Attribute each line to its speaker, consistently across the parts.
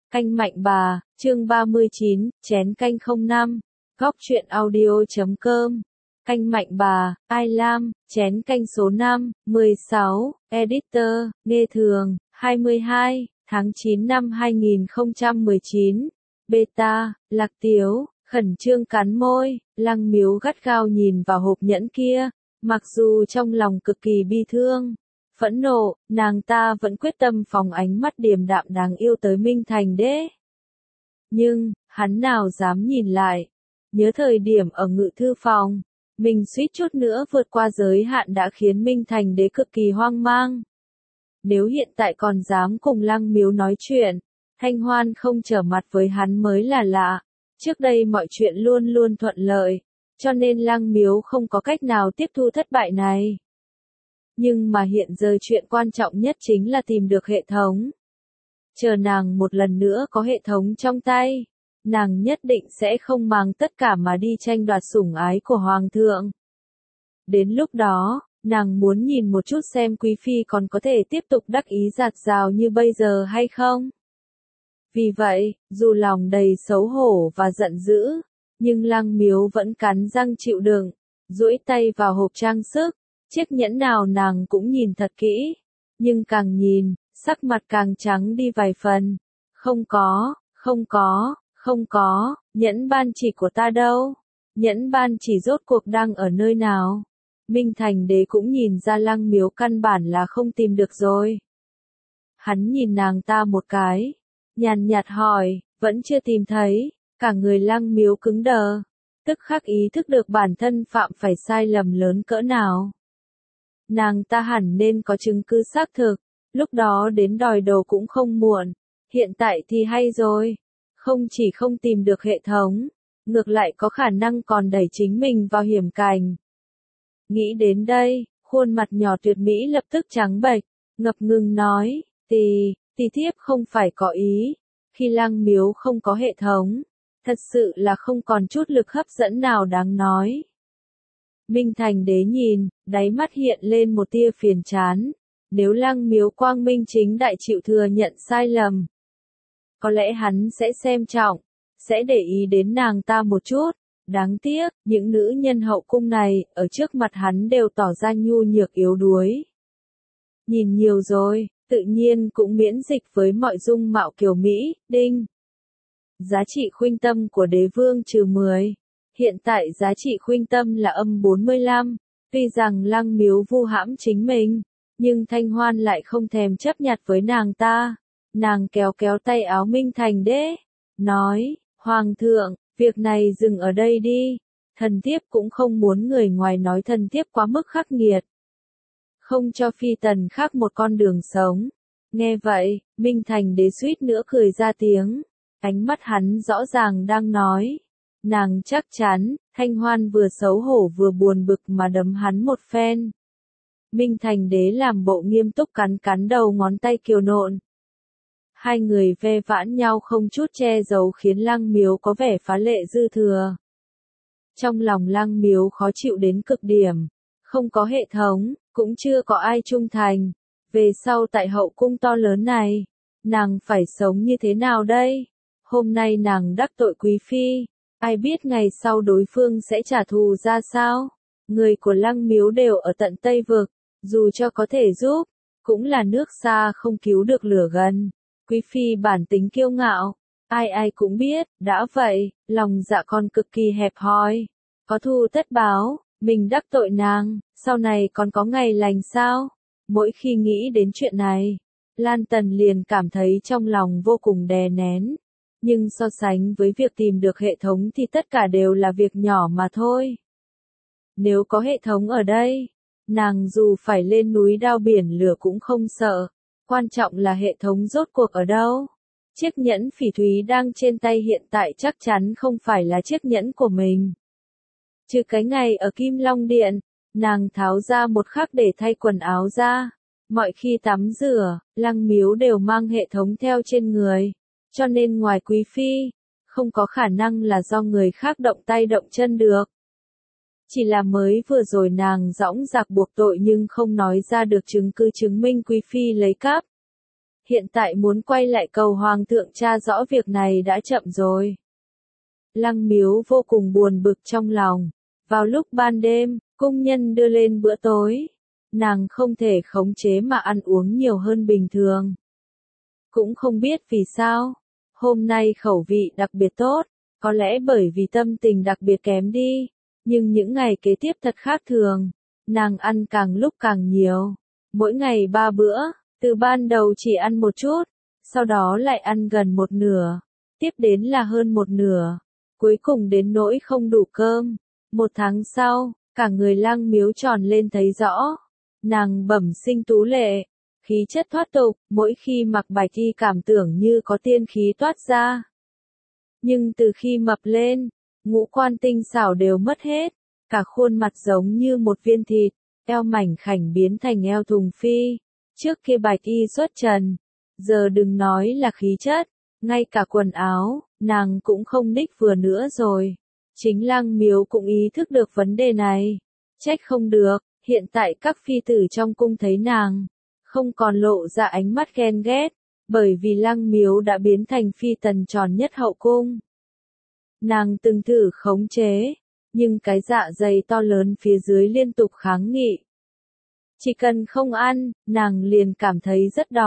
Speaker 1: Canh Mạnh Bà, chương 39, chén canh 05, góc truyện audio.com. Canh Mạnh Bà, Ai Lam, chén canh số 5, 16, editor, nghe thường, 22, tháng 9 năm 2019. Beta, Lạc Tiếu, khẩn trương cắn môi, Lăng Miếu gắt gao nhìn vào hộp nhẫn kia, mặc dù trong lòng cực kỳ bi thương, phẫn nộ, nàng ta vẫn quyết tâm phóng ánh mắt điềm đạm đáng yêu tới Minh Thành Đế. Nhưng, hắn nào dám nhìn lại, nhớ thời điểm ở ngự thư phòng, mình suýt chút nữa vượt qua giới hạn đã khiến Minh Thành Đế cực kỳ hoang mang. Nếu hiện tại còn dám cùng Lăng Miếu nói chuyện, Thanh Hoan không trở mặt với hắn mới là lạ. Trước đây mọi chuyện luôn luôn thuận lợi, cho nên Lăng Miếu không có cách nào tiếp thu thất bại này. Nhưng mà hiện giờ chuyện quan trọng nhất chính là tìm được hệ thống. Chờ nàng một lần nữa có hệ thống trong tay, nàng nhất định sẽ không mang tất cả mà đi tranh đoạt sủng ái của Hoàng thượng. Đến lúc đó, nàng muốn nhìn một chút xem Quý Phi còn có thể tiếp tục đắc ý dạt dào như bây giờ hay không. Vì vậy, dù lòng đầy xấu hổ và giận dữ, nhưng Lăng Miếu vẫn cắn răng chịu đựng, duỗi tay vào hộp trang sức, chiếc nhẫn nào nàng cũng nhìn thật kỹ, nhưng càng nhìn, sắc mặt càng trắng đi vài phần. Không có, nhẫn ban chỉ của ta đâu? Nhẫn ban chỉ rốt cuộc đang ở nơi nào? Minh Thành Đế cũng nhìn ra Lăng Miếu căn bản là không tìm được rồi. Hắn nhìn nàng ta một cái, nhàn nhạt hỏi, vẫn chưa tìm thấy, cả người Lăng Miếu cứng đờ, tức khắc ý thức được bản thân phạm phải sai lầm lớn cỡ nào. Nàng ta hẳn nên có chứng cứ xác thực, lúc đó đến đòi đồ cũng không muộn, hiện tại thì hay rồi, không chỉ không tìm được hệ thống, ngược lại có khả năng còn đẩy chính mình vào hiểm cảnh. Nghĩ đến đây, khuôn mặt nhỏ tuyệt mỹ lập tức trắng bệch, ngập ngừng nói, tỳ thiếp không phải có ý, khi Lăng Miếu không có hệ thống, thật sự là không còn chút lực hấp dẫn nào đáng nói. Minh Thành Đế nhìn, đáy mắt hiện lên một tia phiền chán, nếu Lăng Miếu quang minh chính đại chịu thừa nhận sai lầm, có lẽ hắn sẽ xem trọng, sẽ để ý đến nàng ta một chút. Đáng tiếc, những nữ nhân hậu cung này, ở trước mặt hắn đều tỏ ra nhu nhược yếu đuối. Nhìn nhiều rồi, tự nhiên cũng miễn dịch với mọi dung mạo kiều Mỹ, đinh. Giá trị khuynh tâm của đế vương trừ 10. Hiện tại giá trị khuynh tâm là âm 45. Tuy rằng Lăng Miếu vu hãm chính mình, nhưng Thanh Hoan lại không thèm chấp nhặt với nàng ta. Nàng kéo kéo tay áo Minh Thành Đế, nói, Hoàng thượng, việc này dừng ở đây đi, thần thiếp cũng không muốn người ngoài nói thần thiếp quá mức khắc nghiệt. Không cho phi tần khác một con đường sống. Nghe vậy, Minh Thành Đế suýt nữa cười ra tiếng, ánh mắt hắn rõ ràng đang nói. Nàng chắc chắn, Thanh Hoan vừa xấu hổ vừa buồn bực mà đấm hắn một phen. Minh Thành Đế làm bộ nghiêm túc cắn đầu ngón tay kiều nộn. Hai người ve vãn nhau không chút che giấu khiến Lăng Miếu có vẻ phá lệ dư thừa. Trong lòng Lăng Miếu khó chịu đến cực điểm, không có hệ thống, cũng chưa có ai trung thành. Về sau tại hậu cung to lớn này, nàng phải sống như thế nào đây? Hôm nay nàng đắc tội Quý Phi, ai biết ngày sau đối phương sẽ trả thù ra sao? Người của Lăng Miếu đều ở tận Tây Vực, dù cho có thể giúp, cũng là nước xa không cứu được lửa gần. Quý Phi bản tính kiêu ngạo, ai cũng biết, đã vậy, lòng dạ con cực kỳ hẹp hòi. Có thù tất báo, mình đắc tội nàng, sau này còn có ngày lành sao? Mỗi khi nghĩ đến chuyện này, Lan Tần liền cảm thấy trong lòng vô cùng đè nén. Nhưng so sánh với việc tìm được hệ thống thì tất cả đều là việc nhỏ mà thôi. Nếu có hệ thống ở đây, nàng dù phải lên núi đao biển lửa cũng không sợ. Quan trọng là hệ thống rốt cuộc ở đâu? Chiếc nhẫn phỉ thúy đang trên tay hiện tại chắc chắn không phải là chiếc nhẫn của mình. Trừ cái ngày ở Kim Long Điện, nàng tháo ra một khắc để thay quần áo ra. Mọi khi tắm rửa, Lăng Miếu đều mang hệ thống theo trên người. Cho nên ngoài Quý Phi, không có khả năng là do người khác động tay động chân được. Chỉ là mới vừa rồi nàng dõng dạc buộc tội nhưng không nói ra được chứng cứ chứng minh Quý Phi lấy cắp. Hiện tại muốn quay lại cầu hoàng thượng tra rõ việc này đã chậm rồi. Lăng Miếu vô cùng buồn bực trong lòng. Vào lúc ban đêm, cung nhân đưa lên bữa tối. Nàng không thể khống chế mà ăn uống nhiều hơn bình thường. Cũng không biết vì sao, hôm nay khẩu vị đặc biệt tốt, có lẽ bởi vì tâm tình đặc biệt kém đi, nhưng những ngày kế tiếp thật khác thường, nàng ăn càng lúc càng nhiều, mỗi ngày 3 bữa, từ ban đầu chỉ ăn một chút, sau đó lại ăn gần một nửa, tiếp đến là hơn một nửa, cuối cùng đến nỗi không đủ cơm. 1 tháng sau, cả người Lăng Miếu tròn lên thấy rõ, nàng bẩm sinh tú lệ, khí chất thoát tục, mỗi khi mặc bạch y cảm tưởng như có tiên khí toát ra. Nhưng từ khi mập lên, ngũ quan tinh xảo đều mất hết, cả khuôn mặt giống như một viên thịt, eo mảnh khảnh biến thành eo thùng phi. Trước kia bạch y xuất trần, giờ đừng nói là khí chất, ngay cả quần áo, nàng cũng không ních vừa nữa rồi. Chính Lăng Miếu cũng ý thức được vấn đề này. Trách không được, hiện tại các phi tử trong cung thấy nàng, không còn lộ ra ánh mắt ghen ghét, bởi vì Lăng Miếu đã biến thành phi tần tròn nhất hậu cung. Nàng từng thử khống chế, nhưng cái dạ dày to lớn phía dưới liên tục kháng nghị. Chỉ cần không ăn, nàng liền cảm thấy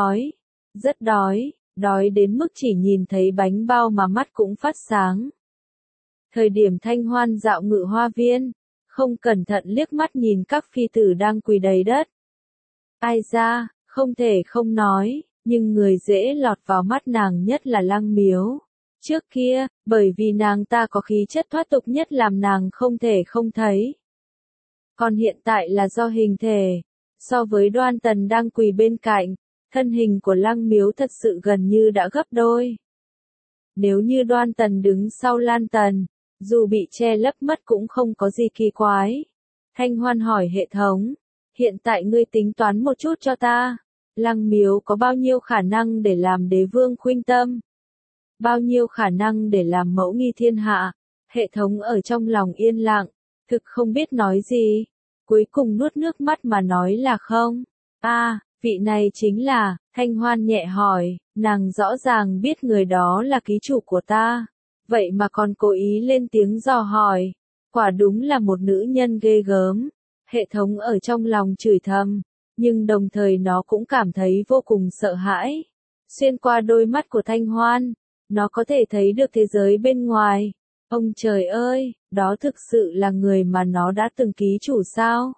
Speaker 1: rất đói đến mức chỉ nhìn thấy bánh bao mà mắt cũng phát sáng. Thời điểm Thanh Hoan dạo Ngự Hoa Viên, không cẩn thận liếc mắt nhìn các phi tử đang quỳ đầy đất. Ai ra, không thể không nói, nhưng người dễ lọt vào mắt nàng nhất là Lăng Miếu. Trước kia, bởi vì nàng ta có khí chất thoát tục nhất làm nàng không thể không thấy. Còn hiện tại là do hình thể, so với Đoan Tần đang quỳ bên cạnh, thân hình của Lăng Miếu thật sự gần như đã gấp đôi. Nếu như Đoan Tần đứng sau Lan Tần, dù bị che lấp mất cũng không có gì kỳ quái. Thanh Hoan hỏi hệ thống, hiện tại ngươi tính toán một chút cho ta, Lăng Miếu có bao nhiêu khả năng để làm đế vương khuynh tâm? Bao nhiêu khả năng để làm mẫu nghi thiên hạ? Hệ thống ở trong lòng yên lặng, thực không biết nói gì, cuối cùng nuốt nước mắt mà nói là không. Vị này chính là, Thanh Hoan nhẹ hỏi, nàng rõ ràng biết người đó là ký chủ của ta, vậy mà còn cố ý lên tiếng dò hỏi, quả đúng là một nữ nhân ghê gớm. Hệ thống ở trong lòng chửi thầm, nhưng đồng thời nó cũng cảm thấy vô cùng sợ hãi. Xuyên qua đôi mắt của Thanh Hoan, nó có thể thấy được thế giới bên ngoài. Ông trời ơi, đó thực sự là người mà nó đã từng ký chủ sao?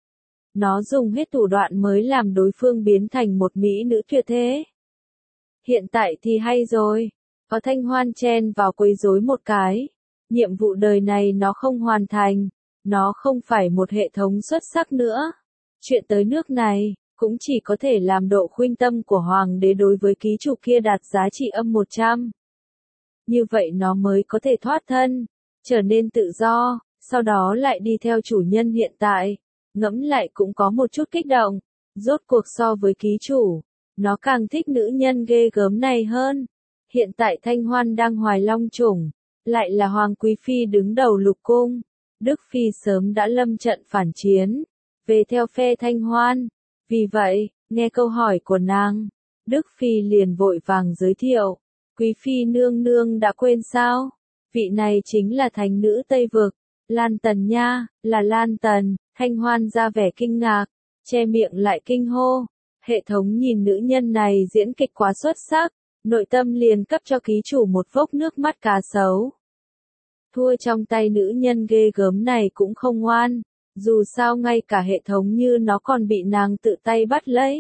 Speaker 1: Nó dùng hết thủ đoạn mới làm đối phương biến thành một mỹ nữ tuyệt thế. Hiện tại thì hay rồi, có Thanh Hoan chen vào quấy rối một cái. Nhiệm vụ đời này nó không hoàn thành, nó không phải một hệ thống xuất sắc nữa. Chuyện tới nước này, cũng chỉ có thể làm độ khuynh tâm của hoàng đế đối với ký chủ kia đạt giá trị âm 100. Như vậy nó mới có thể thoát thân, trở nên tự do, sau đó lại đi theo chủ nhân hiện tại. Ngẫm lại cũng có một chút kích động, rốt cuộc so với ký chủ, nó càng thích nữ nhân ghê gớm này hơn. Hiện tại Thanh Hoan đang hoài long chủng, lại là Hoàng Quý Phi đứng đầu lục cung. Đức Phi sớm đã lâm trận phản chiến, về theo phe Thanh Hoan. Vì vậy, nghe câu hỏi của nàng, Đức Phi liền vội vàng giới thiệu, Quý Phi nương nương đã quên sao? Vị này chính là thánh nữ Tây Vực, Lan Tần nha, là Lan Tần. Thanh Hoan ra vẻ kinh ngạc, che miệng lại kinh hô. Hệ thống nhìn nữ nhân này diễn kịch quá xuất sắc, nội tâm liền cấp cho ký chủ một vốc nước mắt cá sấu. Thua trong tay nữ nhân ghê gớm này cũng không ngoan, dù sao ngay cả hệ thống như nó còn bị nàng tự tay bắt lấy.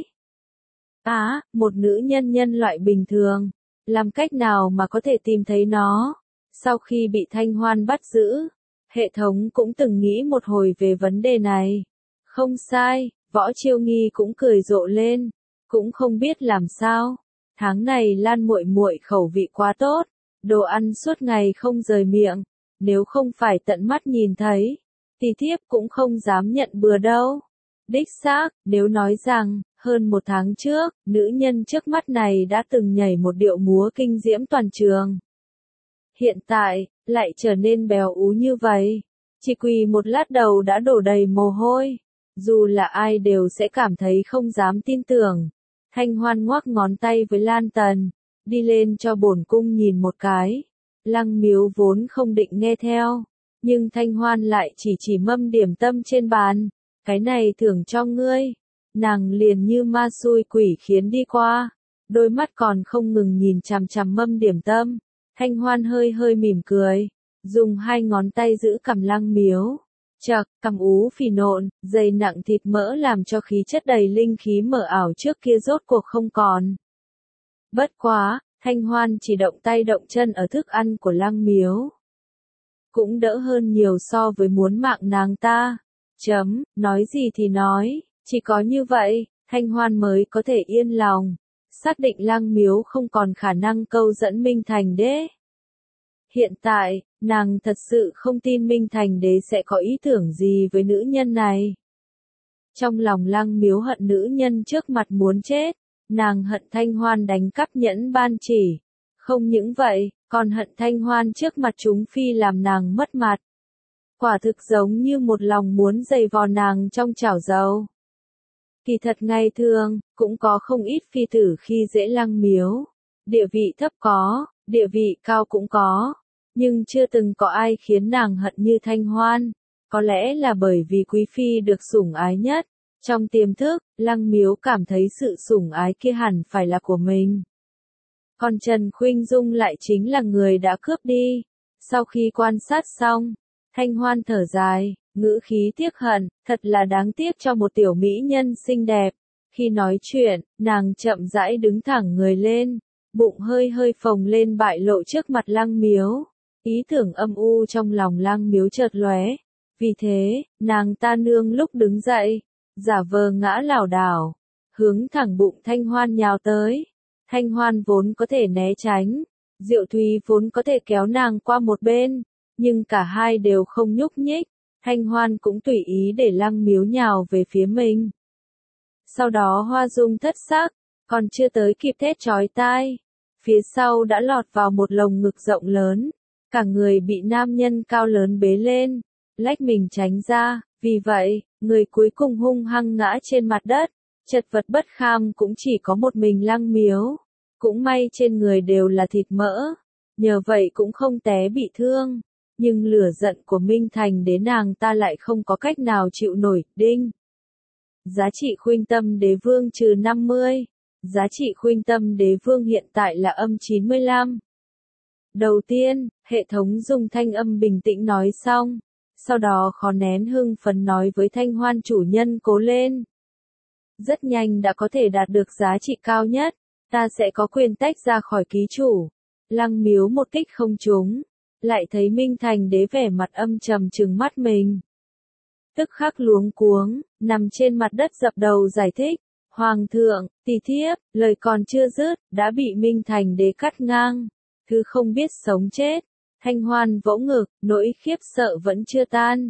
Speaker 1: Một nữ nhân loại bình thường, làm cách nào mà có thể tìm thấy nó? Sau khi bị Thanh Hoan bắt giữ, hệ thống cũng từng nghĩ một hồi về vấn đề này. Không sai, Võ Chiêu Nghi cũng cười rộ lên, cũng không biết làm sao. Tháng này Lan muội muội khẩu vị quá tốt, đồ ăn suốt ngày không rời miệng, nếu không phải tận mắt nhìn thấy, thì thiếp cũng không dám nhận bừa đâu. Đích xác, nếu nói rằng, hơn 1 tháng trước, nữ nhân trước mắt này đã từng nhảy một điệu múa kinh diễm toàn trường. Hiện tại, lại trở nên béo ú như vậy. Chỉ quỳ một lát đầu đã đổ đầy mồ hôi. Dù là ai đều sẽ cảm thấy không dám tin tưởng. Thanh Hoan ngoắc ngón tay với Lan Tần, đi lên cho bổn cung nhìn một cái. Lăng Miếu vốn không định nghe theo, nhưng Thanh Hoan lại chỉ mâm điểm tâm trên bàn, cái này thưởng cho ngươi. Nàng liền như ma xui quỷ khiến đi qua, đôi mắt còn không ngừng nhìn chằm chằm mâm điểm tâm. Thanh Hoan hơi hơi mỉm cười, dùng hai ngón tay giữ cằm Lăng Miếu. Chậc, cằm ú phì nộn, dày nặng thịt mỡ làm cho khí chất đầy linh khí mờ ảo trước kia rốt cuộc không còn. Bất quá, Thanh Hoan chỉ động tay động chân ở thức ăn của Lăng Miếu. Cũng đỡ hơn nhiều so với muốn mạng nàng ta. Nói gì thì nói, chỉ có như vậy, Thanh Hoan mới có thể yên lòng, xác định Lăng Miếu không còn khả năng câu dẫn Minh Thành Đế. Hiện tại, nàng thật sự không tin Minh Thành Đế sẽ có ý tưởng gì với nữ nhân này. Trong lòng Lăng Miếu hận nữ nhân trước mặt muốn chết, nàng hận Thanh Hoan đánh cắp nhẫn ban chỉ. Không những vậy, còn hận Thanh Hoan trước mặt chúng phi làm nàng mất mặt. Quả thực giống như một lòng muốn giày vò nàng trong chảo dầu. Kỳ thật ngày thường, cũng có không ít phi tử khi dễ Lăng Miếu. Địa vị thấp có, địa vị cao cũng có. Nhưng chưa từng có ai khiến nàng hận như Thanh Hoan. Có lẽ là bởi vì quý phi được sủng ái nhất. Trong tiềm thức, Lăng Miếu cảm thấy sự sủng ái kia hẳn phải là của mình. Còn Trần Khuynh Dung lại chính là người đã cướp đi. Sau khi quan sát xong, Thanh Hoan thở dài, ngữ khí tiếc hận, thật là đáng tiếc cho một tiểu mỹ nhân xinh đẹp. Khi nói chuyện, nàng chậm rãi đứng thẳng người lên, bụng hơi hơi phồng lên bại lộ trước mặt Lăng Miếu. Ý tưởng âm u trong lòng Lăng Miếu chợt lóe. Vì thế, nàng ta nương lúc đứng dậy, giả vờ ngã lảo đảo, hướng thẳng bụng Thanh Hoan nhào tới. Thanh Hoan vốn có thể né tránh, Diệu Thúy vốn có thể kéo nàng qua một bên, nhưng cả hai đều không nhúc nhích. Thanh Hoan cũng tùy ý để Lăng Miếu nhào về phía mình. Sau đó Hoa Dung thất sắc, còn chưa tới kịp thét chói tai, phía sau đã lọt vào một lồng ngực rộng lớn, cả người bị nam nhân cao lớn bế lên, lách mình tránh ra, vì vậy, người cuối cùng hung hăng ngã trên mặt đất, chật vật bất kham cũng chỉ có một mình Lăng Miếu, cũng may trên người đều là thịt mỡ, nhờ vậy cũng không té bị thương, nhưng lửa giận của Minh Thành đến nàng ta lại không có cách nào chịu nổi. Đinh. Giá trị khuynh tâm đế vương trừ 50. Giá trị khuynh tâm đế vương hiện tại là âm 95. Đầu tiên, hệ thống dùng thanh âm bình tĩnh nói xong, sau đó khó nén hưng phấn nói với Thanh Hoan chủ nhân cố lên. Rất nhanh đã có thể đạt được giá trị cao nhất, ta sẽ có quyền tách ra khỏi ký chủ. Lăng Miếu một kích không trúng, lại thấy Minh Thành Đế vẻ mặt âm trầm trừng mắt mình. Tức khắc luống cuống, nằm trên mặt đất dập đầu giải thích. Hoàng thượng, tỷ thiếp, lời còn chưa dứt, đã bị Minh Thành Đế cắt ngang. Cứ không biết sống chết. Thanh Hoan vỗ ngực, nỗi khiếp sợ vẫn chưa tan.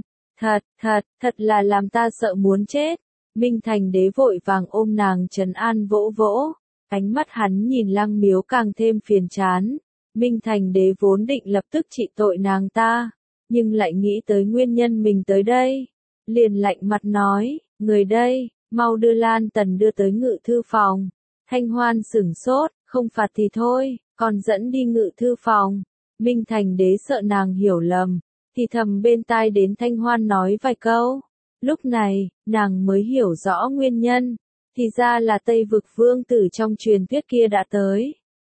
Speaker 1: Thật là làm ta sợ muốn chết. Minh Thành Đế vội vàng ôm nàng trấn an vỗ vỗ. Ánh mắt hắn nhìn Lăng Miếu càng thêm phiền chán. Minh Thành Đế vốn định lập tức trị tội nàng ta, nhưng lại nghĩ tới nguyên nhân mình tới đây. Liền lạnh mặt nói, người đây, mau đưa Lan Tần đưa tới ngự thư phòng. Thanh Hoan sửng sốt, không phạt thì thôi, còn dẫn đi ngự thư phòng. Minh Thành Đế sợ nàng hiểu lầm, thì thầm bên tai đến Thanh Hoan nói vài câu. Lúc này, nàng mới hiểu rõ nguyên nhân, thì ra là Tây Vực Vương tử trong truyền thuyết kia đã tới.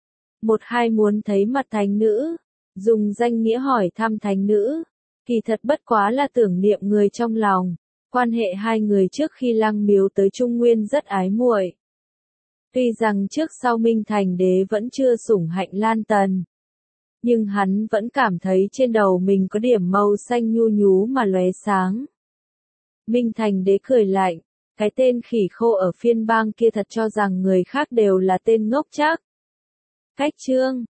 Speaker 1: Một hai muốn thấy mặt thánh nữ, dùng danh nghĩa hỏi thăm thánh nữ, kỳ thật bất quá là tưởng niệm người trong lòng. Quan hệ hai người trước khi Lăng Miếu tới Trung Nguyên rất ái muội. Tuy rằng trước sau Minh Thành Đế vẫn chưa sủng hạnh Lan Tần, nhưng hắn vẫn cảm thấy trên đầu mình có điểm màu xanh nhu nhú mà lóe sáng. Minh Thành Đế cười lạnh, cái tên khỉ khô ở phiên bang kia thật cho rằng người khác đều là tên ngốc chắc. Cách chương